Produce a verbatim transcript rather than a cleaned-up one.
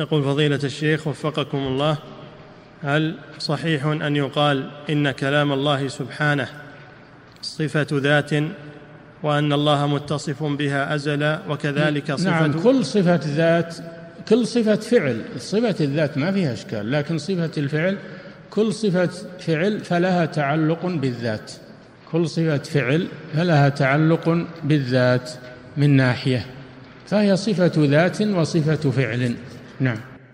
يقول فضيلة الشيخ وفقكم الله، هل صحيح أن يقال إن كلام الله سبحانه صفة ذات وأن الله متصف بها أزلا وكذلك صفة؟ نعم، كل صفة ذات، كل صفة فعل، صفة الذات ما فيها إشكال، لكن صفة الفعل كل صفة فعل فلها تعلق بالذات، كل صفة فعل فلها تعلق بالذات من ناحية، فهي صفة ذات وصفة فعل. نعم.